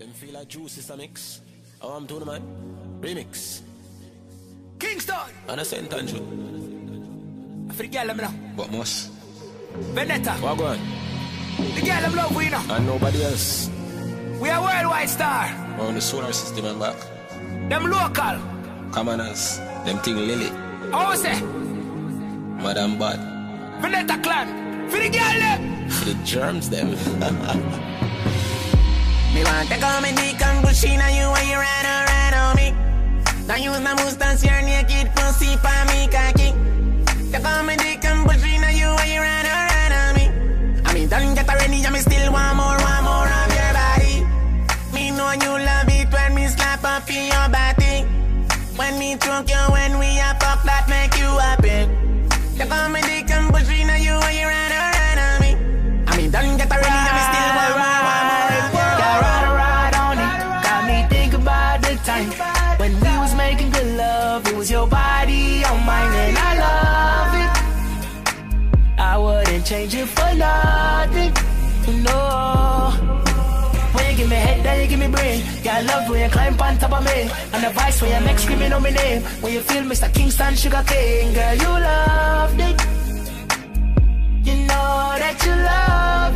Them feel like juice is a mix. Oh, I'm doing man. Remix. Kingston. And I sent Andrew. I forget the girl them now. But must. Vendetta. What go on? The girl them love we know. And nobody else. We are worldwide star. On the solar system and back. Them local. Commoners. Them thing Lily. How say? Madam Bad. Vendetta clan. For the girl them. For the germs them. Me want to come and come Bushina you when you ride on me. Now use my mustache, your naked pussy for me cocky. To come and come Bushina you when you ride on me. I mean don't get already, I me still want more of your body. Me know you love it when me slap up in your body. When me choke you when we a fuck that make you happy. To come and come Bushina you when you ride on me. I mean don't get already, I me still want more. Time when we was making good love, it was your body on mine and I love it. I wouldn't change it for nothing, no. When you give me head, then you give me brain. Yeah, I love when you climb on top of me. And the vice when you make screaming on my name. When you feel Mr. Kingston Sugar King, girl, you loved it. You know that you love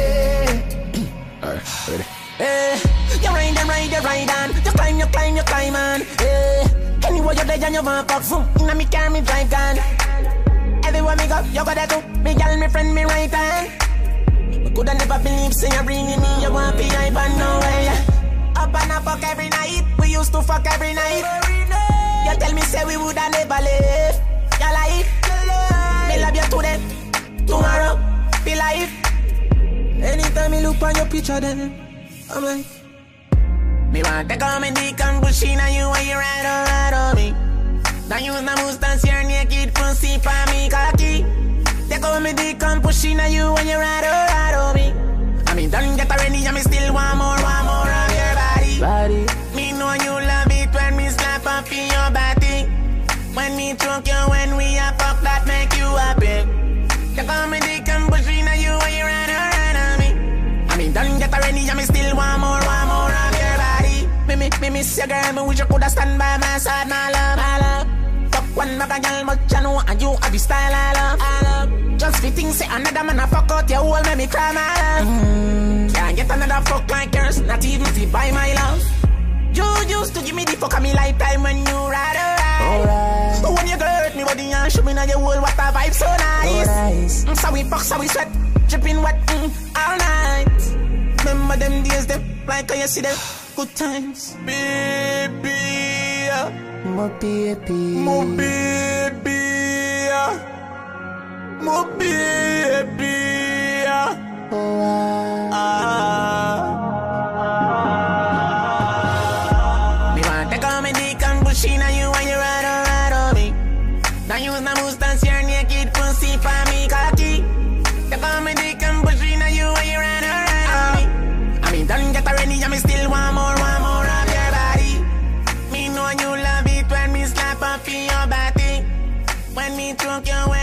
it. Alright, ready? You ride on. You climb on. Anywhere you're there and you want fuck food. Inna me car, me drive gun. Everywhere me go, you got that too. Me girl, me friend, me right hand. Me coulda never believe, say you're bringing me. You want be hype and no way. Up and a fuck every night. We used to fuck every night. You tell me say we woulda never live. You like me love you today, tomorrow, be life. Anytime me look on your picture then I'm like, me want to come and come Bushina you when you ride on me. Now use my mustache, your naked pussy for me cocky. They come and come Bushina you when you ride on me. I mean don't get already, I me still want more of your body. Me know you love it when me slap up in your body. When me choke you when we a fuck that make you happy. They come and come Bushina you when you ride on me. I mean don't get already, I me still want more of your body. Me miss your girl, me wish you coulda stand by my side, my love. Fuck one mega girl, but you know and you have the style I love. Just fitting say another man a fuck out your hole, make me cry, my love. Can't get another fuck like yours, not even to buy my love. You used to give me the fuck of me lifetime when you ride around. When you hurt me body and show me now your whole, what a vibe so nice. So we fuck, so we sweat, dripping wet all night. Remember them days, them like how you see them good times. Baby, My baby, my baby, my baby. Me want to come and come Bushina you when you ride on me. Now use my mustache, your naked pussy for me cocky. To come and come Bushina you when you ride on me. I mean don't get already, I me still want more of your body. Me know you love it when me slap up in your body. When me choke you